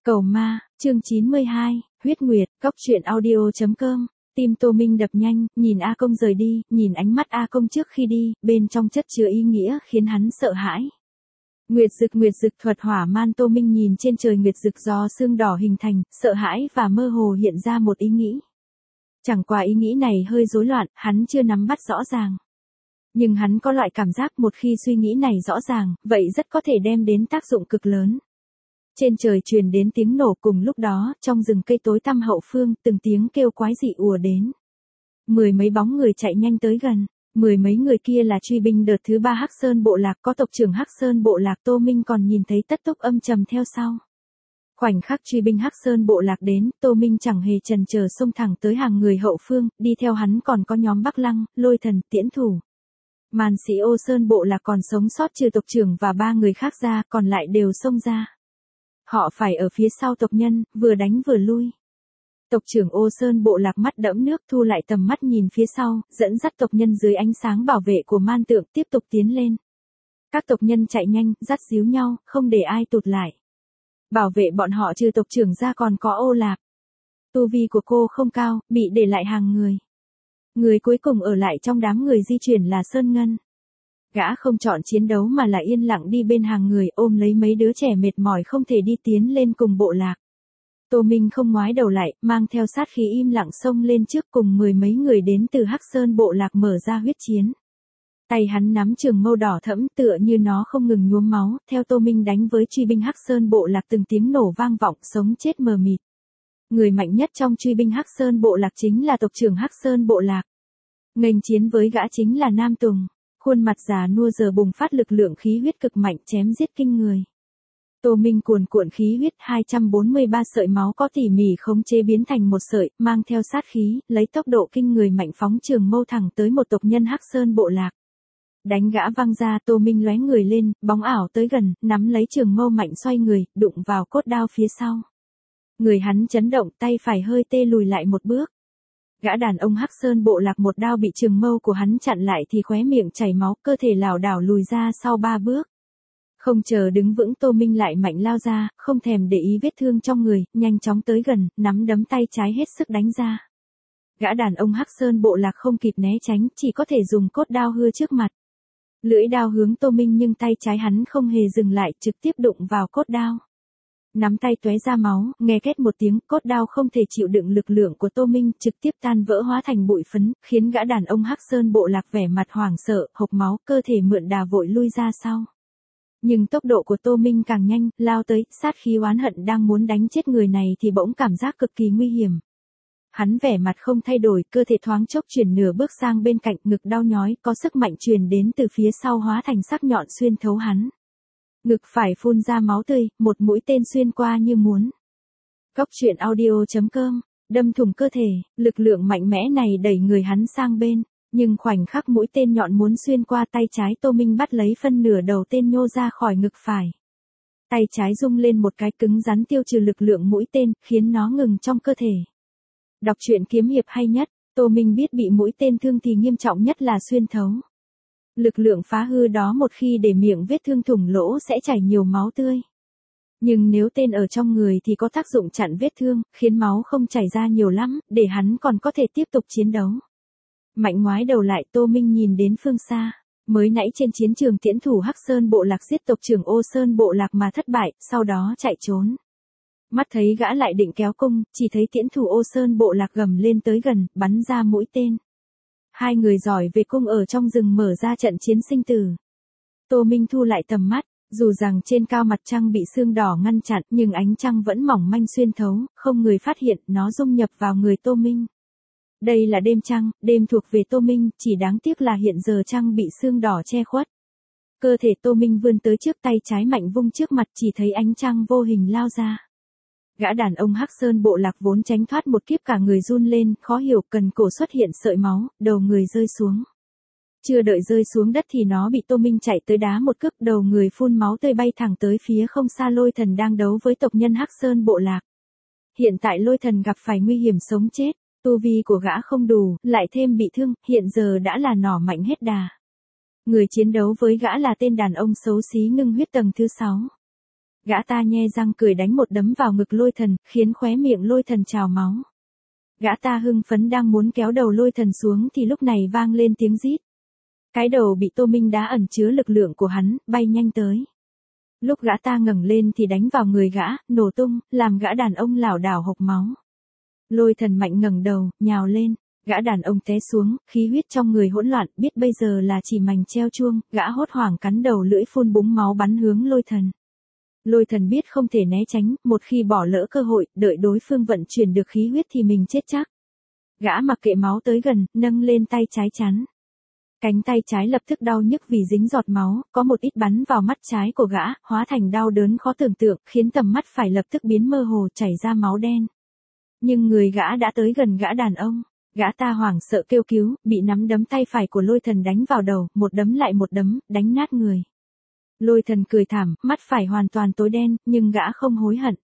Cầu ma, chương 92, huyết nguyệt, cóc truyện audio.com. Tim Tô Minh đập nhanh, nhìn A Công rời đi, nhìn ánh mắt A Công trước khi đi, bên trong chất chứa ý nghĩa khiến hắn sợ hãi. Nguyệt dực thuật hỏa man. Tô Minh nhìn trên trời nguyệt dực do sương đỏ hình thành, sợ hãi và mơ hồ hiện ra một ý nghĩ. Chẳng qua ý nghĩ này hơi rối loạn, hắn chưa nắm bắt rõ ràng. Nhưng hắn có loại cảm giác một khi suy nghĩ này rõ ràng, vậy rất có thể đem đến tác dụng cực lớn. Trên trời truyền đến tiếng nổ, cùng lúc đó, trong rừng cây tối tăm hậu phương, từng tiếng kêu quái dị ùa đến. Mười mấy bóng người chạy nhanh tới gần, mười mấy người kia là truy binh đợt thứ 3 Hắc Sơn bộ lạc, có tộc trưởng Hắc Sơn bộ lạc. Tô Minh còn nhìn thấy Tất Túc âm trầm theo sau. Khoảnh khắc truy binh Hắc Sơn bộ lạc đến, Tô Minh chẳng hề chần chờ xông thẳng tới hàng người hậu phương, đi theo hắn còn có nhóm Bắc Lăng, Lôi Thần, Tiễn Thủ. Màn sĩ Ô Sơn bộ lạc còn sống sót trừ tộc trưởng và 3 người khác ra, còn lại đều xông ra. Họ phải ở phía sau tộc nhân, vừa đánh vừa lui. Tộc trưởng Ô Sơn bộ lạc mắt đẫm nước thu lại tầm mắt nhìn phía sau, dẫn dắt tộc nhân dưới ánh sáng bảo vệ của man tượng tiếp tục tiến lên. Các tộc nhân chạy nhanh, dắt díu nhau, không để ai tụt lại. Bảo vệ bọn họ trừ tộc trưởng ra còn có Ô Lạp. Tu vi của cô không cao, bị để lại hàng người. Người cuối cùng ở lại trong đám người di chuyển là Sơn Ngân. Gã không chọn chiến đấu mà là yên lặng đi bên hàng người, ôm lấy mấy đứa trẻ mệt mỏi không thể đi tiến lên cùng bộ lạc. Tô Minh không ngoái đầu lại, mang theo sát khí im lặng xông lên trước, cùng mười mấy người đến từ Hắc Sơn bộ lạc mở ra huyết chiến. Tay hắn nắm trường mâu đỏ thẫm tựa như nó không ngừng nhuốm máu, theo Tô Minh đánh với truy binh Hắc Sơn bộ lạc từng tiếng nổ vang vọng, sống chết mờ mịt. Người mạnh nhất trong truy binh Hắc Sơn bộ lạc chính là tộc trưởng Hắc Sơn bộ lạc. Nghênh chiến với gã chính là Nam Tùng. Khuôn mặt già nua giờ bùng phát lực lượng khí huyết cực mạnh, chém giết kinh người. Tô Minh cuồn cuộn khí huyết, 243 sợi máu có tỉ mỉ khống chế biến thành một sợi, mang theo sát khí, lấy tốc độ kinh người mạnh phóng trường mâu thẳng tới một tộc nhân Hắc Sơn bộ lạc. Đánh gã văng ra, Tô Minh lóe người lên, bóng ảo tới gần, nắm lấy trường mâu mạnh xoay người, đụng vào cốt đao phía sau. Người hắn chấn động, tay phải hơi tê lùi lại một bước. Gã đàn ông Hắc Sơn bộ lạc một đao bị trường mâu của hắn chặn lại thì khóe miệng chảy máu, cơ thể lảo đảo lùi ra sau 3 bước. Không chờ đứng vững, Tô Minh lại mạnh lao ra, không thèm để ý vết thương trong người, nhanh chóng tới gần, nắm đấm tay trái hết sức đánh ra. Gã đàn ông Hắc Sơn bộ lạc không kịp né tránh, chỉ có thể dùng cốt đao hưa trước mặt. Lưỡi đao hướng Tô Minh nhưng tay trái hắn không hề dừng lại, trực tiếp đụng vào cốt đao. Nắm tay tóe ra máu, nghe két một tiếng, cốt đao không thể chịu đựng lực lượng của Tô Minh, trực tiếp tan vỡ hóa thành bụi phấn, khiến gã đàn ông Hắc Sơn bộ lạc vẻ mặt hoảng sợ, hộc máu, cơ thể mượn đà vội lui ra sau. Nhưng tốc độ của Tô Minh càng nhanh, lao tới, sát khí oán hận đang muốn đánh chết người này thì bỗng cảm giác cực kỳ nguy hiểm. Hắn vẻ mặt không thay đổi, cơ thể thoáng chốc chuyển nửa bước sang bên cạnh, ngực đau nhói, có sức mạnh truyền đến từ phía sau hóa thành sắc nhọn xuyên thấu hắn. Ngực phải phun ra máu tươi, một mũi tên xuyên qua như muốn. Cóc truyện audio.com, đâm thủng cơ thể, lực lượng mạnh mẽ này đẩy người hắn sang bên, nhưng khoảnh khắc mũi tên nhọn muốn xuyên qua tay trái, Tô Minh bắt lấy phân nửa đầu tên nhô ra khỏi ngực phải. Tay trái rung lên một cái, cứng rắn tiêu trừ lực lượng mũi tên, khiến nó ngừng trong cơ thể. Đọc truyện kiếm hiệp hay nhất, Tô Minh biết bị mũi tên thương thì nghiêm trọng nhất là xuyên thấu. Lực lượng phá hư đó một khi để miệng vết thương thủng lỗ sẽ chảy nhiều máu tươi. Nhưng nếu tên ở trong người thì có tác dụng chặn vết thương, khiến máu không chảy ra nhiều lắm, để hắn còn có thể tiếp tục chiến đấu. Mạnh ngoái đầu lại, Tô Minh nhìn đến phương xa. Mới nãy trên chiến trường Tiễn Thủ Hắc Sơn bộ lạc giết tộc trưởng Ô Sơn bộ lạc mà thất bại, sau đó chạy trốn. Mắt thấy gã lại định kéo cung, chỉ thấy Tiễn Thủ Ô Sơn bộ lạc gầm lên tới gần, bắn ra mũi tên. Hai người giỏi về cung ở trong rừng mở ra trận chiến sinh tử. Tô Minh thu lại tầm mắt, dù rằng trên cao mặt trăng bị sương đỏ ngăn chặn, nhưng ánh trăng vẫn mỏng manh xuyên thấu, không người phát hiện, nó dung nhập vào người Tô Minh. Đây là đêm trăng, đêm thuộc về Tô Minh, chỉ đáng tiếc là hiện giờ trăng bị sương đỏ che khuất. Cơ thể Tô Minh vươn tới trước, tay trái mạnh vung trước mặt, chỉ thấy ánh trăng vô hình lao ra. Gã đàn ông Hắc Sơn bộ lạc vốn tránh thoát một kiếp cả người run lên, khó hiểu, cần cổ xuất hiện sợi máu, đầu người rơi xuống. Chưa đợi rơi xuống đất thì nó bị Tô Minh chạy tới đá một cước, đầu người phun máu tươi bay thẳng tới phía không xa Lôi Thần đang đấu với tộc nhân Hắc Sơn bộ lạc. Hiện tại Lôi Thần gặp phải nguy hiểm sống chết, tu vi của gã không đủ, lại thêm bị thương, hiện giờ đã là nỏ mạnh hết đà. Người chiến đấu với gã là tên đàn ông xấu xí ngưng huyết tầng thứ 6. Gã ta nhe răng cười đánh một đấm vào ngực Lôi Thần, khiến khóe miệng Lôi Thần trào máu. Gã ta hưng phấn đang muốn kéo đầu Lôi Thần xuống thì lúc này vang lên tiếng rít. Cái đầu bị Tô Minh đá ẩn chứa lực lượng của hắn, bay nhanh tới. Lúc gã ta ngẩng lên thì đánh vào người gã, nổ tung, làm gã đàn ông lảo đảo hộc máu. Lôi Thần mạnh ngẩng đầu, nhào lên, gã đàn ông té xuống, khí huyết trong người hỗn loạn, biết bây giờ là chỉ mành treo chuông, gã hốt hoảng cắn đầu lưỡi phun búng máu bắn hướng Lôi Thần. Lôi Thần biết không thể né tránh, một khi bỏ lỡ cơ hội, đợi đối phương vận chuyển được khí huyết thì mình chết chắc. Gã mặc kệ máu tới gần, nâng lên tay trái chắn. Cánh tay trái lập tức đau nhức vì dính giọt máu, có một ít bắn vào mắt trái của gã, hóa thành đau đớn khó tưởng tượng, khiến tầm mắt phải lập tức biến mơ hồ chảy ra máu đen. Nhưng người gã đã tới gần gã đàn ông. Gã ta hoảng sợ kêu cứu, bị nắm đấm tay phải của Lôi Thần đánh vào đầu, một đấm lại một đấm, đánh nát người. Lôi Thần cười thảm, mắt phải hoàn toàn tối đen, nhưng gã không hối hận.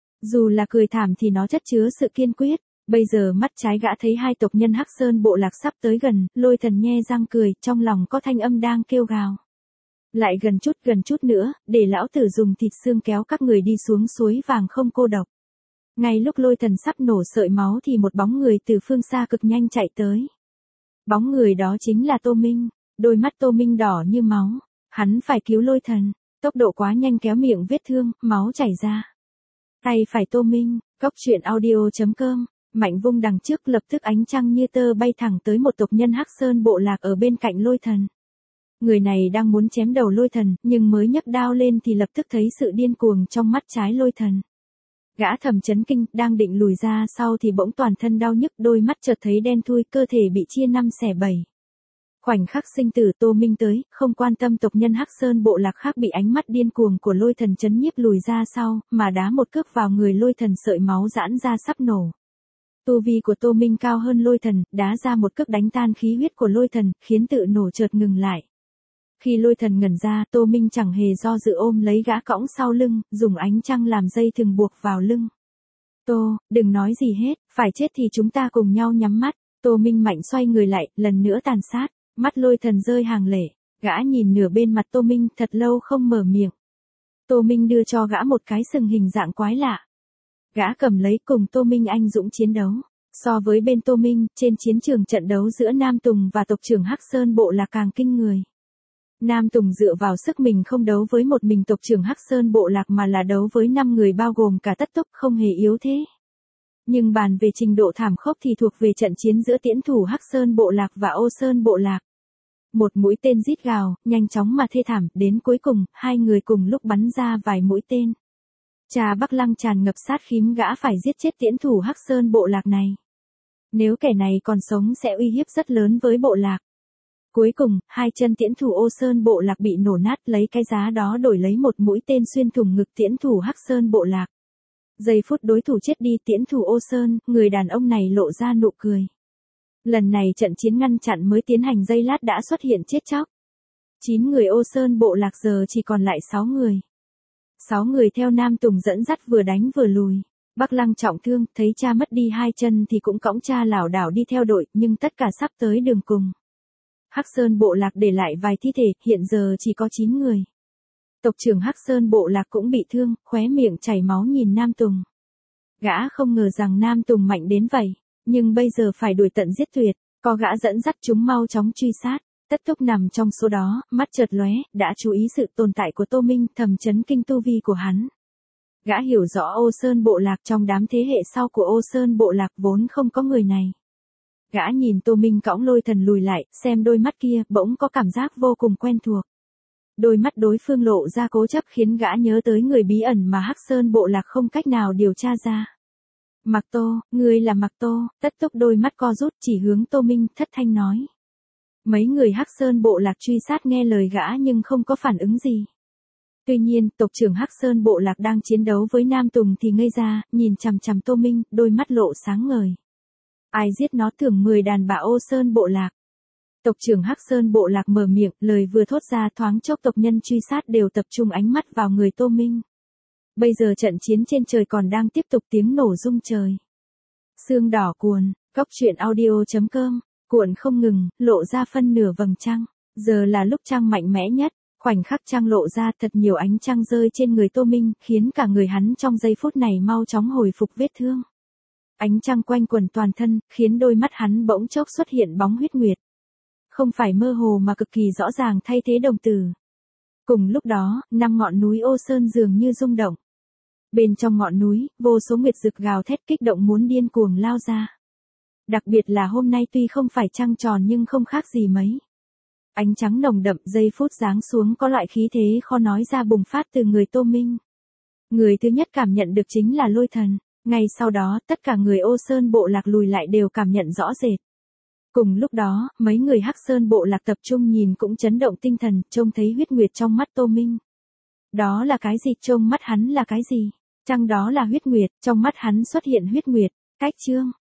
Dù là cười thảm thì nó chất chứa sự kiên quyết. Bây giờ mắt trái gã thấy hai tộc nhân Hắc Sơn bộ lạc sắp tới gần, Lôi Thần nhe răng cười, trong lòng có thanh âm đang kêu gào. Lại gần chút nữa, để lão tử dùng thịt xương kéo các người đi xuống suối vàng không cô độc. Ngay lúc Lôi Thần sắp nổ sợi máu thì một bóng người từ phương xa cực nhanh chạy tới. Bóng người đó chính là Tô Minh, đôi mắt Tô Minh đỏ như máu. Hắn phải cứu Lôi Thần, tốc độ quá nhanh kéo miệng vết thương, máu chảy ra. Tay phải Tô Minh, cốc truyện audio.com, mạnh vung đằng trước lập tức ánh trăng như tơ bay thẳng tới một tộc nhân Hắc Sơn bộ lạc ở bên cạnh Lôi Thần. Người này đang muốn chém đầu Lôi Thần, nhưng mới nhấc đao lên thì lập tức thấy sự điên cuồng trong mắt trái Lôi Thần. Gã thầm chấn kinh, đang định lùi ra sau thì bỗng toàn thân đau nhức, đôi mắt chợt thấy đen thui, cơ thể bị chia 5/7. Khoảnh khắc sinh tử Tô Minh tới, không quan tâm tộc nhân Hắc Sơn bộ lạc khác bị ánh mắt điên cuồng của Lôi Thần chấn nhiếp lùi ra sau, mà đá một cước vào người Lôi Thần sợi máu giãn ra sắp nổ. Tu vi của Tô Minh cao hơn Lôi Thần, đá ra một cước đánh tan khí huyết của Lôi Thần, khiến tự nổ chợt ngừng lại. Khi Lôi Thần ngẩn ra, Tô Minh chẳng hề do dự ôm lấy gã cõng sau lưng, dùng ánh trăng làm dây thừng buộc vào lưng. Tô, đừng nói gì hết, phải chết thì chúng ta cùng nhau nhắm mắt. Tô Minh mạnh xoay người lại, lần nữa tàn sát, mắt Lôi Thần rơi hàng lệ, gã nhìn nửa bên mặt Tô Minh thật lâu không mở miệng. Tô Minh đưa cho gã một cái sừng hình dạng quái lạ. Gã cầm lấy cùng Tô Minh anh dũng chiến đấu. So với bên Tô Minh, trên chiến trường trận đấu giữa Nam Tùng và tộc trưởng Hắc Sơn bộ là càng kinh người. Nam Tùng dựa vào sức mình không đấu với một mình tộc trưởng Hắc Sơn bộ lạc mà là đấu với 5 người bao gồm cả Tất Túc, không hề yếu thế. Nhưng bàn về trình độ thảm khốc thì thuộc về trận chiến giữa tiễn thủ Hắc Sơn bộ lạc và Ô Sơn bộ lạc. Một mũi tên rít gào, nhanh chóng mà thê thảm, đến cuối cùng, hai người cùng lúc bắn ra vài mũi tên. Trà Bắc Lăng tràn ngập sát khí, gã phải giết chết tiễn thủ Hắc Sơn bộ lạc này. Nếu kẻ này còn sống sẽ uy hiếp rất lớn với bộ lạc. Cuối cùng, hai chân tiễn thủ Ô Sơn bộ lạc bị nổ nát, lấy cái giá đó đổi lấy một mũi tên xuyên thủng ngực tiễn thủ Hắc Sơn bộ lạc. Giây phút đối thủ chết đi, tiễn thủ Ô Sơn, người đàn ông này lộ ra nụ cười. Lần này trận chiến ngăn chặn mới tiến hành giây lát đã xuất hiện chết chóc. 9 người Ô Sơn bộ lạc giờ chỉ còn lại 6 người. 6 người theo Nam Tùng dẫn dắt vừa đánh vừa lùi. Bắc Lăng trọng thương, thấy cha mất đi hai chân thì cũng cõng cha lảo đảo đi theo đội, nhưng tất cả sắp tới đường cùng. Hắc Sơn bộ lạc để lại vài thi thể, hiện giờ chỉ có 9 người. Tộc trưởng Hắc Sơn bộ lạc cũng bị thương, khóe miệng chảy máu nhìn Nam Tùng. Gã không ngờ rằng Nam Tùng mạnh đến vậy, nhưng bây giờ phải đuổi tận giết tuyệt, có gã dẫn dắt chúng mau chóng truy sát. Tất Túc nằm trong số đó, mắt chợt lóe, đã chú ý sự tồn tại của Tô Minh, thầm chấn kinh tu vi của hắn. Gã hiểu rõ Ô Sơn bộ lạc, trong đám thế hệ sau của Ô Sơn bộ lạc vốn không có người này. Gã nhìn Tô Minh cõng Lôi Thần lùi lại, xem đôi mắt kia, bỗng có cảm giác vô cùng quen thuộc. Đôi mắt đối phương lộ ra cố chấp khiến gã nhớ tới người bí ẩn mà Hắc Sơn bộ lạc không cách nào điều tra ra. Mạc Tô, ngươi là Mạc Tô. Tất Túc đôi mắt co rút chỉ hướng Tô Minh, thất thanh nói. Mấy người Hắc Sơn bộ lạc truy sát nghe lời gã nhưng không có phản ứng gì. Tuy nhiên, tộc trưởng Hắc Sơn bộ lạc đang chiến đấu với Nam Tùng thì ngây ra, nhìn chằm chằm Tô Minh, đôi mắt lộ sáng ngời. Ai giết nó, thưởng 10 đàn bà Ô Sơn bộ lạc. Tộc trưởng Hắc Sơn bộ lạc mở miệng, lời vừa thốt ra thoáng chốc tộc nhân truy sát đều tập trung ánh mắt vào người Tô Minh. Bây giờ trận chiến trên trời còn đang tiếp tục, tiếng nổ rung trời. Sương đỏ cuồn, cốc truyện audio.com, cuộn không ngừng, lộ ra phân nửa vầng trăng. Giờ là lúc trăng mạnh mẽ nhất, Khoảnh khắc trăng lộ ra, thật nhiều ánh trăng rơi trên người Tô Minh, khiến cả người hắn trong giây phút này mau chóng hồi phục vết thương. Ánh trăng quanh quần toàn thân, khiến đôi mắt hắn bỗng chốc xuất hiện bóng huyết nguyệt. Không phải mơ hồ mà cực kỳ rõ ràng thay thế đồng tử. Cùng lúc đó, 5 ngọn núi Ô Sơn dường như rung động. Bên trong ngọn núi, vô số nguyệt dực gào thét kích động muốn điên cuồng lao ra. Đặc biệt là hôm nay tuy không phải trăng tròn nhưng không khác gì mấy. Ánh trắng nồng đậm giây phút giáng xuống có loại khí thế khó nói ra bùng phát từ người Tô Minh. Người thứ nhất cảm nhận được chính là Lôi Thần. Ngay sau đó, tất cả người Ô Sơn bộ lạc lùi lại đều cảm nhận rõ rệt. Cùng lúc đó, mấy người Hắc Sơn bộ lạc tập trung nhìn cũng chấn động tinh thần, trông thấy huyết nguyệt trong mắt Tô Minh. Đó là cái gì? Trông mắt hắn là cái gì? Chăng đó là huyết nguyệt, trong mắt hắn xuất hiện huyết nguyệt. Cách chương